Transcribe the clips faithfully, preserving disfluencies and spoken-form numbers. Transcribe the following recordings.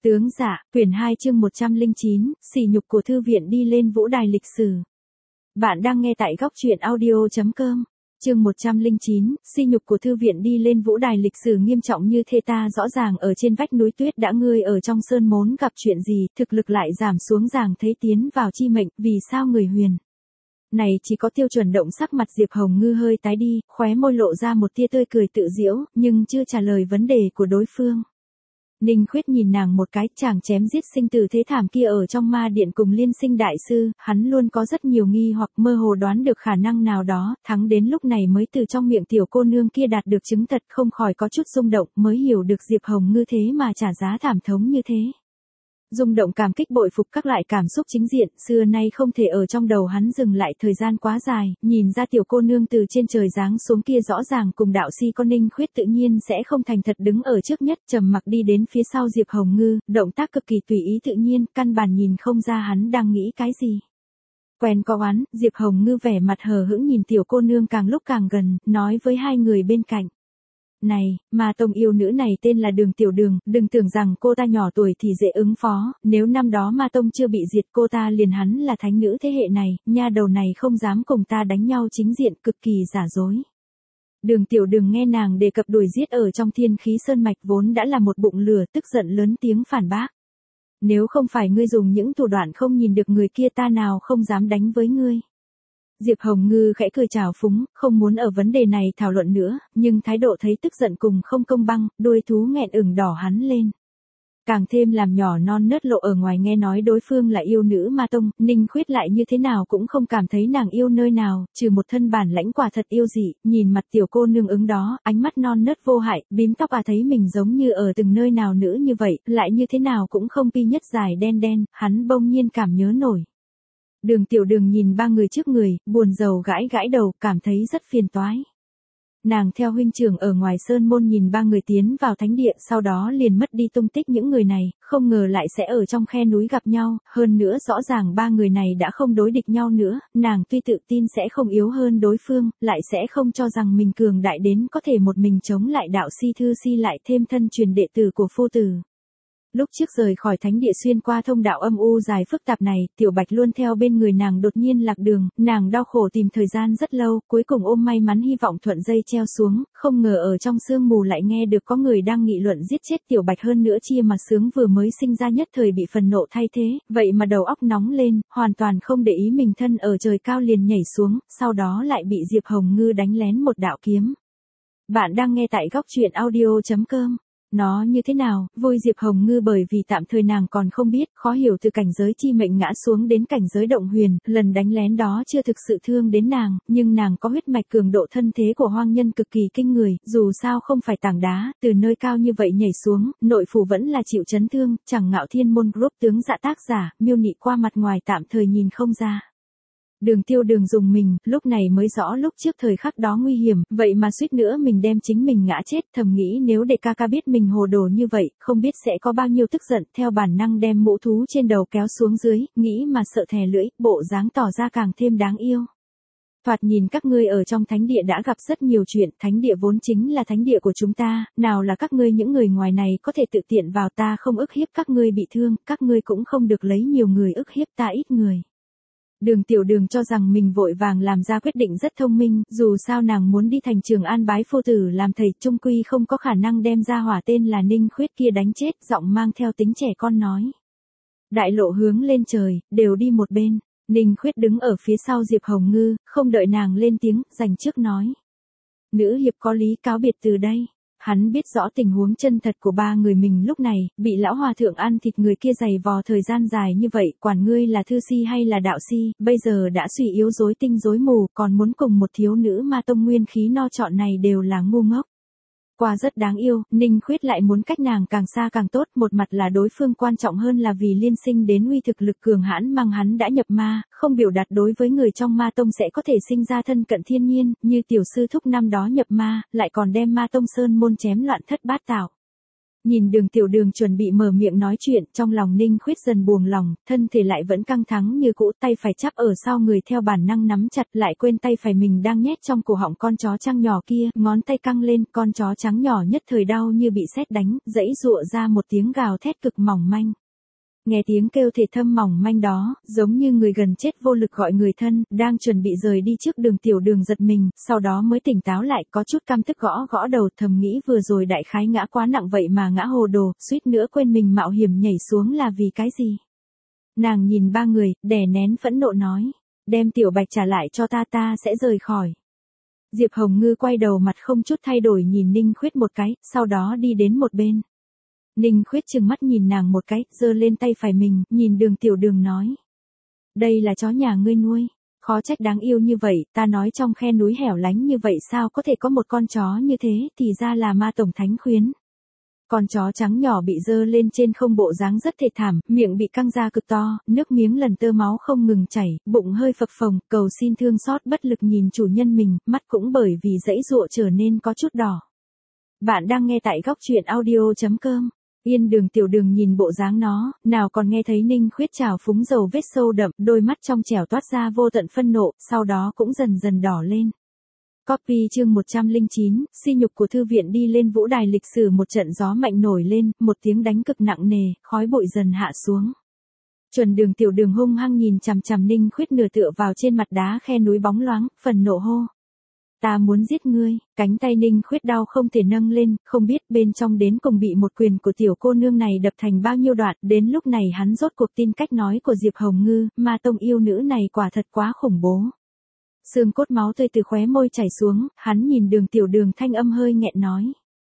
Tướng dạ, quyển hai chương một trăm lẻ chín, sỉ nhục của thư viện đi lên vũ đài lịch sử. Bạn đang nghe tại góc truyện audio chấm com. Chương một trăm lẻ chín, sỉ nhục của thư viện đi lên vũ đài lịch sử nghiêm trọng như thế ta rõ ràng ở trên vách núi tuyết đã ngươi ở trong sơn mốn gặp chuyện gì, thực lực lại giảm xuống ràng thấy tiến vào chi mệnh, vì sao người huyền. Này chỉ có Tiêu Chuẩn động sắc mặt Diệp Hồng Ngư hơi tái đi, khóe môi lộ ra một tia tươi cười tự giễu, nhưng chưa trả lời vấn đề của đối phương. Ninh Khuyết nhìn nàng một cái, chàng chém giết sinh tử thế thảm kia ở trong ma điện cùng liên sinh đại sư, hắn luôn có rất nhiều nghi hoặc mơ hồ đoán được khả năng nào đó, thắng đến lúc này mới từ trong miệng tiểu cô nương kia đạt được chứng thật, không khỏi có chút rung động, mới hiểu được Diệp Hồng Ngư thế mà trả giá thảm thống như thế. Rung động cảm kích bội phục các loại cảm xúc chính diện, xưa nay không thể ở trong đầu hắn dừng lại thời gian quá dài, nhìn ra tiểu cô nương từ trên trời giáng xuống kia rõ ràng cùng đạo si con Ninh Khuyết tự nhiên sẽ không thành thật đứng ở trước nhất, trầm mặc đi đến phía sau Diệp Hồng Ngư, động tác cực kỳ tùy ý tự nhiên, căn bản nhìn không ra hắn đang nghĩ cái gì. Quen có oán, Diệp Hồng Ngư vẻ mặt hờ hững nhìn tiểu cô nương càng lúc càng gần, nói với hai người bên cạnh. Này, mà tông yêu nữ này tên là Đường Tiểu Đường, đừng tưởng rằng cô ta nhỏ tuổi thì dễ ứng phó, nếu năm đó ma tông chưa bị diệt cô ta liền hắn là thánh nữ thế hệ này, nha đầu này không dám cùng ta đánh nhau chính diện, cực kỳ giả dối. Đường Tiểu Đường nghe nàng đề cập đuổi giết ở trong Thiên Khí Sơn Mạch vốn đã là một bụng lửa, tức giận lớn tiếng phản bác. Nếu không phải ngươi dùng những thủ đoạn không nhìn được người kia ta nào không dám đánh với ngươi. Diệp Hồng Ngư khẽ cười trào phúng, không muốn ở vấn đề này thảo luận nữa, nhưng thái độ thấy tức giận cùng không công bằng, đuôi thú nghẹn ửng đỏ hắn lên. Càng thêm làm nhỏ non nớt lộ ở ngoài nghe nói đối phương là yêu nữ ma tông, Ninh Khuyết lại như thế nào cũng không cảm thấy nàng yêu nơi nào, trừ một thân bản lãnh quả thật yêu dị, nhìn mặt tiểu cô nương ứng đó, ánh mắt non nớt vô hại, bím tóc à thấy mình giống như ở từng nơi nào nữ như vậy, lại như thế nào cũng không pi nhất dài đen đen, hắn bỗng nhiên cảm nhớ nổi. Đường Tiểu Đường nhìn ba người trước người, buồn rầu gãi gãi đầu, cảm thấy rất phiền toái. Nàng theo huynh trưởng ở ngoài sơn môn nhìn ba người tiến vào thánh địa, sau đó liền mất đi tung tích những người này, không ngờ lại sẽ ở trong khe núi gặp nhau, hơn nữa rõ ràng ba người này đã không đối địch nhau nữa, nàng tuy tự tin sẽ không yếu hơn đối phương, lại sẽ không cho rằng mình cường đại đến có thể một mình chống lại đạo si thư si lại thêm thân truyền đệ tử của phu tử. Lúc trước rời khỏi thánh địa xuyên qua thông đạo âm u dài phức tạp này, Tiểu Bạch luôn theo bên người nàng đột nhiên lạc đường, nàng đau khổ tìm thời gian rất lâu, cuối cùng ôm may mắn hy vọng thuận dây treo xuống, không ngờ ở trong sương mù lại nghe được có người đang nghị luận giết chết Tiểu Bạch hơn nữa chia mà sướng vừa mới sinh ra nhất thời bị phần nộ thay thế, vậy mà đầu óc nóng lên, hoàn toàn không để ý mình thân ở trời cao liền nhảy xuống, sau đó lại bị Diệp Hồng Ngư đánh lén một đạo kiếm. Bạn đang nghe tại góc truyện audio chấm com. Nó như thế nào, vui Diệp Hồng Ngư bởi vì tạm thời nàng còn không biết, khó hiểu từ cảnh giới chi mệnh ngã xuống đến cảnh giới động huyền, lần đánh lén đó chưa thực sự thương đến nàng, nhưng nàng có huyết mạch cường độ thân thế của hoang nhân cực kỳ kinh người, dù sao không phải tảng đá, từ nơi cao như vậy nhảy xuống, nội phủ vẫn là chịu chấn thương, chẳng Ngạo Thiên Môn Group tướng dạ tác giả, miêu nị qua mặt ngoài tạm thời nhìn không ra. Đường Tiêu Đường dùng mình, lúc này mới rõ lúc trước thời khắc đó nguy hiểm, vậy mà suýt nữa mình đem chính mình ngã chết, thầm nghĩ nếu để ca ca biết mình hồ đồ như vậy, không biết sẽ có bao nhiêu tức giận, theo bản năng đem mũ thú trên đầu kéo xuống dưới, nghĩ mà sợ thè lưỡi, bộ dáng tỏ ra càng thêm đáng yêu. Thoạt nhìn các ngươi ở trong thánh địa đã gặp rất nhiều chuyện, thánh địa vốn chính là thánh địa của chúng ta, nào là các ngươi những người ngoài này có thể tự tiện vào ta không ức hiếp các ngươi bị thương, các ngươi cũng không được lấy nhiều người ức hiếp ta ít người. Đường Tiểu Đường cho rằng mình vội vàng làm ra quyết định rất thông minh, dù sao nàng muốn đi thành Trường An bái phu tử làm thầy, chung quy không có khả năng đem ra hỏa tên là Ninh Khuyết kia đánh chết, giọng mang theo tính trẻ con nói. Đại lộ hướng lên trời, đều đi một bên, Ninh Khuyết đứng ở phía sau Diệp Hồng Ngư, không đợi nàng lên tiếng, dành trước nói. Nữ hiệp có lý cáo biệt từ đây. Hắn biết rõ tình huống chân thật của ba người mình lúc này, bị lão hòa thượng ăn thịt người kia giày vò thời gian dài như vậy, quản ngươi là thư si hay là đạo si, bây giờ đã suy yếu rối tinh rối mù, còn muốn cùng một thiếu nữ ma tông nguyên khí no trọn này đều là ngu ngốc. Qua rất đáng yêu, Ninh Khuyết lại muốn cách nàng càng xa càng tốt, một mặt là đối phương quan trọng hơn là vì liên sinh đến uy thực lực cường hãn mang hắn đã nhập ma, không biểu đạt đối với người trong ma tông sẽ có thể sinh ra thân cận thiên nhiên, như tiểu sư thúc năm đó nhập ma, lại còn đem ma tông sơn môn chém loạn thất bát tạo. Nhìn Đường Tiểu Đường chuẩn bị mở miệng nói chuyện, trong lòng Ninh Khuyết dần buông lòng, thân thể lại vẫn căng thẳng như cũ, tay phải chắp ở sau người theo bản năng nắm chặt, lại quên tay phải mình đang nhét trong cổ họng con chó trắng nhỏ kia, ngón tay căng lên, con chó trắng nhỏ nhất thời đau như bị sét đánh, giãy giụa ra một tiếng gào thét cực mỏng manh. Nghe tiếng kêu thể thâm mỏng manh đó, giống như người gần chết vô lực gọi người thân, đang chuẩn bị rời đi trước Đường Tiểu Đường giật mình, sau đó mới tỉnh táo lại, có chút căm tức gõ gõ đầu, thầm nghĩ vừa rồi đại khái ngã quá nặng vậy mà ngã hồ đồ, suýt nữa quên mình mạo hiểm nhảy xuống là vì cái gì. Nàng nhìn ba người, đè nén phẫn nộ nói, đem Tiểu Bạch trả lại cho ta, ta sẽ rời khỏi. Diệp Hồng Ngư quay đầu mặt không chút thay đổi nhìn Ninh Khuyết một cái, sau đó đi đến một bên. Ninh Khuyết trừng mắt nhìn nàng một cái, giơ lên tay phải mình, nhìn Đường Tiểu Đường nói. Đây là chó nhà ngươi nuôi, khó trách đáng yêu như vậy, ta nói trong khe núi hẻo lánh như vậy sao có thể có một con chó như thế, thì ra là ma tổng thánh khuyến. Con chó trắng nhỏ bị giơ lên trên không bộ dáng rất thê thảm, miệng bị căng ra cực to, nước miếng lần tơ máu không ngừng chảy, bụng hơi phập phồng, cầu xin thương xót bất lực nhìn chủ nhân mình, mắt cũng bởi vì giãy giụa trở nên có chút đỏ. Bạn đang nghe tại góc truyện audio chấm com. Yên Đường Tiểu Đường nhìn bộ dáng nó, nào còn nghe thấy Ninh Khuyết trào phúng dầu vết sâu đậm, đôi mắt trong trẻo toát ra vô tận phân nộ, sau đó cũng dần dần đỏ lên. Copy chương một trăm lẻ chín, sỉ nhục của thư viện đi lên vũ đài lịch sử. Một trận gió mạnh nổi lên, một tiếng đánh cực nặng nề, khói bụi dần hạ xuống. Chuẩn Đường Tiểu Đường hung hăng nhìn chằm chằm Ninh Khuyết nửa tựa vào trên mặt đá khe núi bóng loáng, phần nộ hô. Ta muốn giết ngươi, cánh tay Ninh Khuyết đau không thể nâng lên, không biết bên trong đến cùng bị một quyền của tiểu cô nương này đập thành bao nhiêu đoạn, đến lúc này hắn rốt cuộc tin cách nói của Diệp Hồng Ngư, ma tông yêu nữ này quả thật quá khủng bố. Xương cốt máu tươi từ khóe môi chảy xuống, hắn nhìn Đường Tiểu Đường thanh âm hơi nghẹn nói.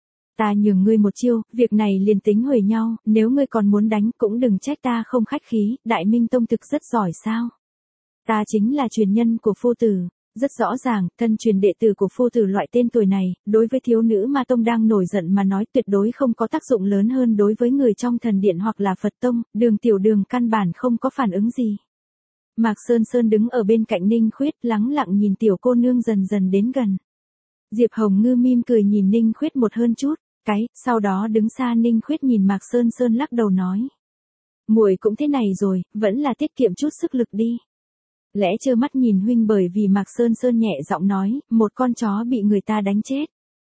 Ta nhường ngươi một chiêu, việc này liền tính huề nhau, nếu ngươi còn muốn đánh cũng đừng trách ta không khách khí, Đại Minh Tông thực rất giỏi sao. Ta chính là truyền nhân của phu tử. Rất rõ ràng, thân truyền đệ tử của phu tử loại tên tuổi này, đối với thiếu nữ ma tông đang nổi giận mà nói tuyệt đối không có tác dụng lớn hơn đối với người trong thần điện hoặc là Phật tông, Đường Tiểu Đường căn bản không có phản ứng gì. Mạc Sơn Sơn đứng ở bên cạnh Ninh Khuyết lắng lặng nhìn tiểu cô nương dần dần đến gần. Diệp Hồng Ngư mỉm cười nhìn Ninh Khuyết một hơn chút, cái, sau đó đứng xa Ninh Khuyết nhìn Mạc Sơn Sơn lắc đầu nói. Muội cũng thế này rồi, vẫn là tiết kiệm chút sức lực đi. Lẽ trơ mắt nhìn huynh bởi vì Mạc Sơn Sơn nhẹ giọng nói, một con chó bị người ta đánh chết.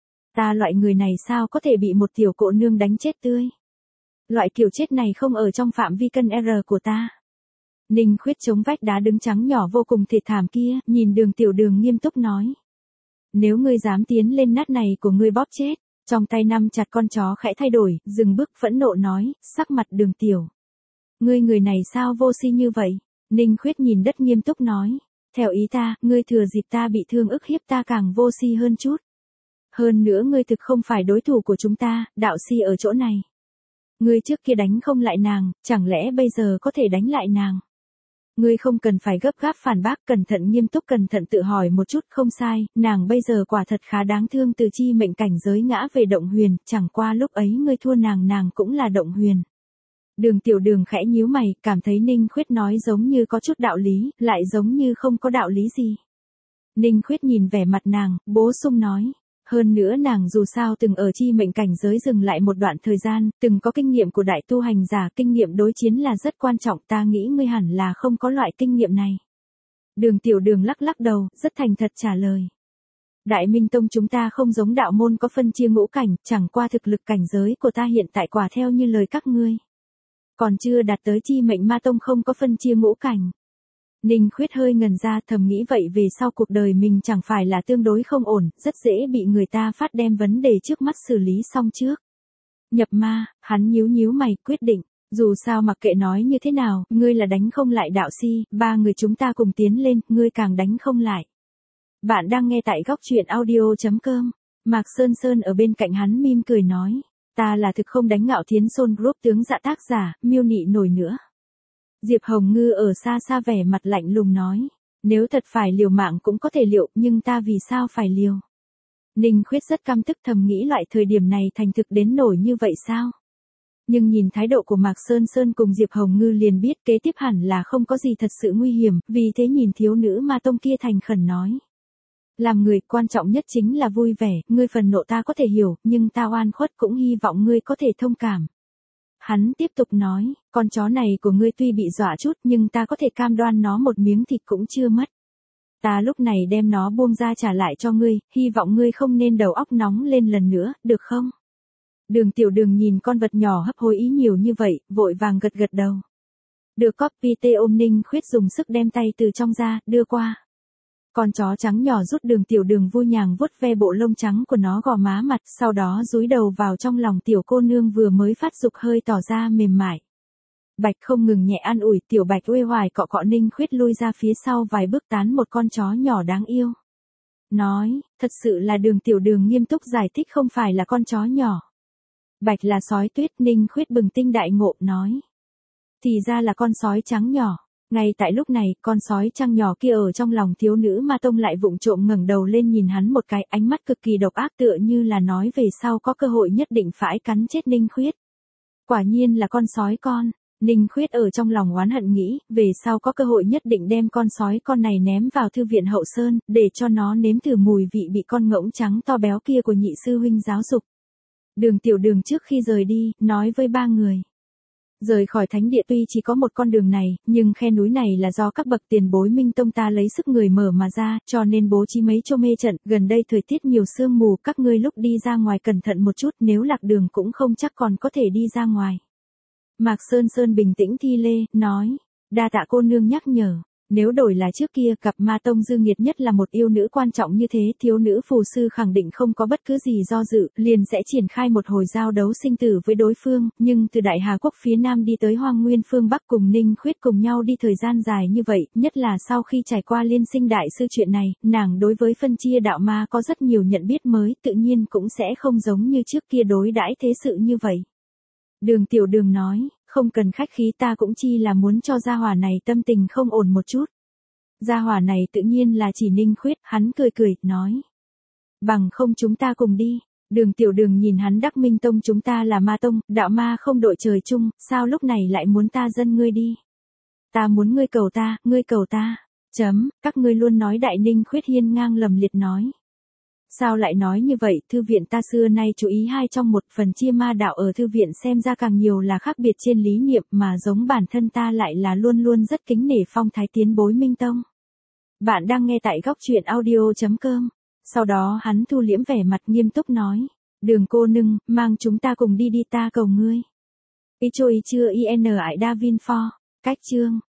Ta loại người này sao có thể bị một tiểu cô nương đánh chết tươi. Loại kiểu chết này không ở trong phạm vi cân R của ta. Ninh Khuyết chống vách đá đứng trắng nhỏ vô cùng thê thảm kia, nhìn Đường Tiểu Đường nghiêm túc nói. Nếu ngươi dám tiến lên nát này của ngươi bóp chết, trong tay nắm chặt con chó khẽ thay đổi, dừng bước phẫn nộ nói, sắc mặt Đường Tiểu. Ngươi người này sao vô si như vậy? Ninh Khuyết nhìn đất nghiêm túc nói, theo ý ta, ngươi thừa dịp ta bị thương ức hiếp ta càng vô si hơn chút. Hơn nữa ngươi thực không phải đối thủ của chúng ta, đạo si ở chỗ này. Ngươi trước kia đánh không lại nàng, chẳng lẽ bây giờ có thể đánh lại nàng? Ngươi không cần phải gấp gáp phản bác, cẩn thận nghiêm túc cẩn thận tự hỏi một chút, không sai, nàng bây giờ quả thật khá đáng thương, từ chi mệnh cảnh giới ngã về động huyền, chẳng qua lúc ấy ngươi thua nàng, nàng cũng là động huyền. Đường Tiểu Đường khẽ nhíu mày, cảm thấy Ninh Khuyết nói giống như có chút đạo lý, lại giống như không có đạo lý gì. Ninh Khuyết nhìn vẻ mặt nàng, bổ sung nói. Hơn nữa nàng dù sao từng ở chi mệnh cảnh giới dừng lại một đoạn thời gian, từng có kinh nghiệm của đại tu hành giả, kinh nghiệm đối chiến là rất quan trọng, ta nghĩ ngươi hẳn là không có loại kinh nghiệm này. Đường Tiểu Đường lắc lắc đầu, rất thành thật trả lời. Đại Minh Tông chúng ta không giống đạo môn có phân chia ngũ cảnh, chẳng qua thực lực cảnh giới của ta hiện tại quả theo như lời các ngươi. Còn chưa đạt tới chi mệnh ma tông không có phân chia ngũ cảnh. Ninh Khuyết hơi ngần ra, thầm nghĩ vậy về sau cuộc đời mình chẳng phải là tương đối không ổn, rất dễ bị người ta phát đem vấn đề trước mắt xử lý xong trước. Nhập ma, hắn nhíu nhíu mày, quyết định, dù sao mặc kệ nói như thế nào, ngươi là đánh không lại đạo si, ba người chúng ta cùng tiến lên, ngươi càng đánh không lại. Bạn đang nghe tại góc truyện audio chấm com, Mạc Sơn Sơn ở bên cạnh hắn mỉm cười nói, ta là thực không đánh Ngạo Thiến Sôn Group tướng dạ tác giả, miêu nị nổi nữa. Diệp Hồng Ngư ở xa xa vẻ mặt lạnh lùng nói, nếu thật phải liều mạng cũng có thể liệu, nhưng ta vì sao phải liều? Ninh Khuyết rất căm tức, thầm nghĩ loại thời điểm này thành thực đến nổi như vậy sao? Nhưng nhìn thái độ của Mạc Sơn Sơn cùng Diệp Hồng Ngư liền biết kế tiếp hẳn là không có gì thật sự nguy hiểm, vì thế nhìn thiếu nữ ma tông kia thành khẩn nói. Làm người quan trọng nhất chính là vui vẻ, ngươi phần nộ ta có thể hiểu, nhưng ta oan khuất cũng hy vọng ngươi có thể thông cảm. Hắn tiếp tục nói, con chó này của ngươi tuy bị dọa chút nhưng ta có thể cam đoan nó một miếng thịt cũng chưa mất. Ta lúc này đem nó buông ra trả lại cho ngươi, hy vọng ngươi không nên đầu óc nóng lên lần nữa, được không? Đường Tiểu Đường nhìn con vật nhỏ hấp hối ý nhiều như vậy, vội vàng gật gật đầu. Được copy tê ôm Ninh Khuyết dùng sức đem tay từ trong ra, đưa qua. Con chó trắng nhỏ rút Đường Tiểu Đường vui nhàng vuốt ve bộ lông trắng của nó gò má mặt, sau đó dúi đầu vào trong lòng tiểu cô nương vừa mới phát dục hơi tỏ ra mềm mại. Bạch không ngừng nhẹ an ủi, tiểu Bạch uể oải cọ cọ Ninh Khuyết lui ra phía sau vài bước tán một con chó nhỏ đáng yêu. Nói, thật sự là Đường Tiểu Đường nghiêm túc giải thích không phải là con chó nhỏ. Bạch là sói tuyết, Ninh Khuyết bừng tinh đại ngộ, nói. Thì ra là con sói trắng nhỏ. Ngay tại lúc này, con sói trắng nhỏ kia ở trong lòng thiếu nữ Ma Tông lại vụng trộm ngẩng đầu lên nhìn hắn một cái, ánh mắt cực kỳ độc ác tựa như là nói về sau có cơ hội nhất định phải cắn chết Ninh Khuyết. Quả nhiên là con sói con. Ninh Khuyết ở trong lòng oán hận nghĩ, về sau có cơ hội nhất định đem con sói con này ném vào thư viện Hậu Sơn, để cho nó nếm thử mùi vị bị con ngỗng trắng to béo kia của nhị sư huynh giáo dục. Đường Tiểu Đường trước khi rời đi, nói với ba người. Rời khỏi thánh địa tuy chỉ có một con đường này, nhưng khe núi này là do các bậc tiền bối Minh Tông ta lấy sức người mở mà ra, cho nên bố trí mấy chỗ mê trận, gần đây thời tiết nhiều sương mù, các ngươi lúc đi ra ngoài cẩn thận một chút, nếu lạc đường cũng không chắc còn có thể đi ra ngoài. Mạc Sơn Sơn bình tĩnh thi lê, nói, đa tạ cô nương nhắc nhở. Nếu đổi là trước kia, cặp Ma Tông dư nghiệt nhất là một yêu nữ quan trọng như thế, thiếu nữ phù sư khẳng định không có bất cứ gì do dự, liền sẽ triển khai một hồi giao đấu sinh tử với đối phương, nhưng từ Đại Hà Quốc phía Nam đi tới Hoang Nguyên phương Bắc cùng Ninh Khuyết cùng nhau đi thời gian dài như vậy, nhất là sau khi trải qua liên sinh đại sư chuyện này, nàng đối với phân chia đạo ma có rất nhiều nhận biết mới, tự nhiên cũng sẽ không giống như trước kia đối đãi thế sự như vậy. Đường Tiểu Đường nói, không cần khách khí, ta cũng chi là muốn cho gia hỏa này tâm tình không ổn một chút. Gia hỏa này tự nhiên là chỉ Ninh Khuyết, hắn cười cười, nói. Bằng không chúng ta cùng đi. Đường Tiểu Đường nhìn hắn, Đắc Minh Tông chúng ta là Ma Tông, đạo ma không đội trời chung, sao lúc này lại muốn ta dân ngươi đi. Ta muốn ngươi cầu ta, ngươi cầu ta. Chấm, các ngươi luôn nói đại. Ninh Khuyết hiên ngang lầm liệt nói. Sao lại nói như vậy, thư viện ta xưa nay chú ý hai trong một, phần chia ma đạo ở thư viện xem ra càng nhiều là khác biệt trên lý niệm, mà giống bản thân ta lại là luôn luôn rất kính nể phong thái tiến bối Minh Tông. Bạn đang nghe tại góc truyện audio chấm com. Sau đó hắn thu liễm vẻ mặt nghiêm túc nói, Đường cô nương, mang chúng ta cùng đi đi, ta cầu ngươi. Ý trôi chưa in ải Davin for, cách chương.